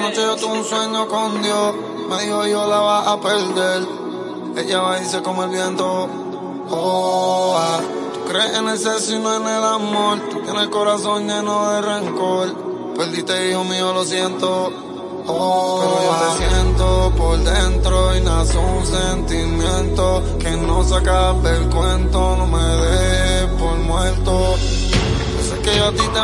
Anoche yo tuve un sueño con Dios, me dijo yo la vas a perder. Ella va y se come el viento. Oh, tú crees en el sexo y no en el amor. Tú tienes el corazón lleno de rencor. Perdiste, hijo mío, lo siento. Oh, pero yo te siento por dentro y nace un sentimiento que no se acabe el cuento. No me dejes por muerto. Yo sé que yo a ti te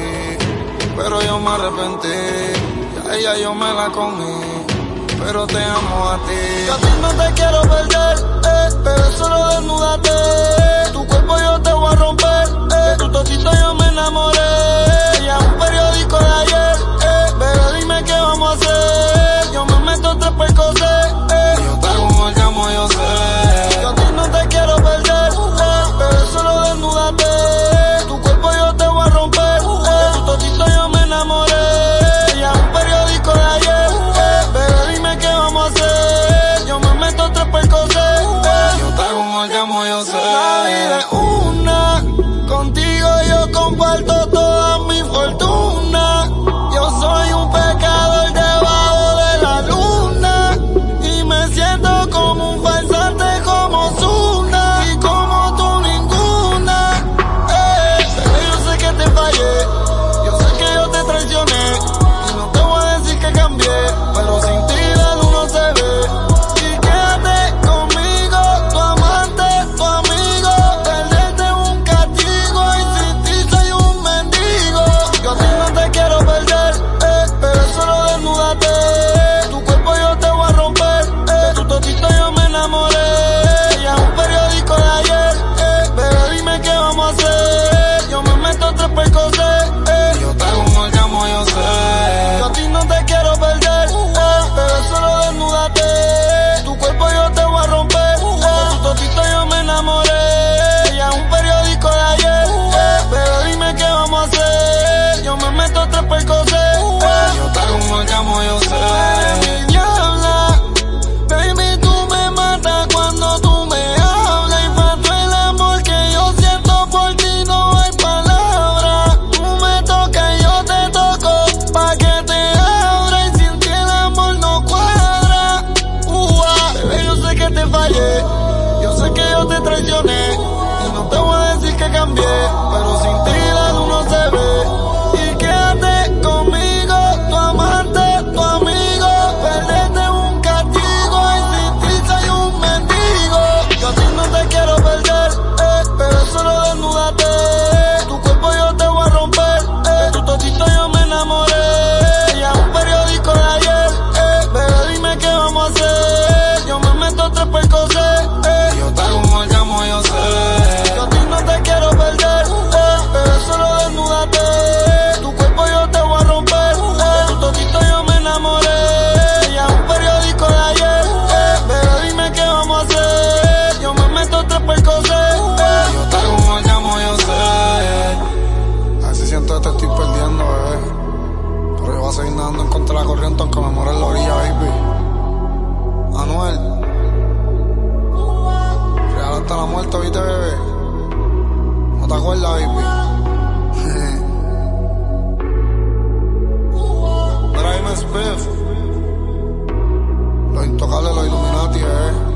mentí, pero yo me arrepentí. Ya ella yo me la comí, pero te amo a ti. Yo a ti no te quiero perder, pero solo desnúdate. Tu cuerpo yo te voy a romper, de tu totito yo me enamoré. Ya un periódico de ayer, pero dime qué vamos a hacer. Yo me meto tres percocés, Yo te hago un orgasmo, yo sé. yo a ti no te quiero perder, pero solo desnúdate. Tu cuerpo yo te voy a romper, de tu totito yo me enamoré. Ya un periódico de ayer, pero dime qué vamos a hacer. Yo me meto tres percocés, Yo te hago un orgasmo, yo sé. la vida es una, contigo yo comparto toda mi fortuna. Yo soy un pecador debajo de la luna y me siento como un farsante como Ozuna y como tú ninguna. Pero yo sé que te fallé, yo sé que yo te traicioné y no te voy a decir que cambié, pero sin ti la luz no se ve. Y quédate conmigo, tu amante, tu amigo. Perderte es un castigo y sin ti soy un mendigo. Yo a ti no te quiero perder, pero solo desnúdate. Tu cuerpo yo te voy a romper, de tu totito yo me enamoré. Ya un periódico de ayer, pero dime qué vamos a hacer. Yo me meto tres percocés, Yo te hago un orgasmo, yo sé. yo a ti no te quiero perder, pero solo desnúdate. Tu cuerpo yo te voy a romper, de tu totito yo me enamoré. Ya un periódico de ayer, pero dime qué vamos a hacer. Yo me meto tres percocés, Yo te hago un orgasmo, yo sé. mi diabla. Baby, tú me matas cuando tú me hablas y falta el amor que yo siento por ti, no hay palabras. Tú me tocas y yo te toco pa' que te abra y sin ti el amor no cuadra. Bebé, yo sé que te fallé, yo sé que yo te traicioné y no te voy a decir que cambié, pero sin ti la luz no se ve. Y quédate conmigo, tu amante, tu amigo. Perderte es un castigo y sin ti soy un mendigo. Yo a ti no te quiero perder, pero solo desnúdate. Tu cuerpo yo te voy a romper, de tu totito yo me enamoré. Ya un periódico de ayer, pero dime qué vamos a hacer. Yo me meto tres percocés, Yo te hago un orgasmo, yo sé. yo a ti no te quiero perder, pero solo desnúdate. Tu cuerpo yo te voy a romper, de tu totito yo me enamoré. Ya un periódico de ayer, pero dime qué vamos a hacer. Yo me meto tres percocés, Yo te hago un orgasmo, yo sé. A veces siento que te estoy perdiendo, bebé. Pero yo voy a seguir nadando en contra de la corriente aunque me muera en la orilla, baby. Anuel. Real hasta la muerte, ¿viste, bebé? ¿No te acuerdas, baby? Drive Spiff. Los intocables, los Illuminati, bebé.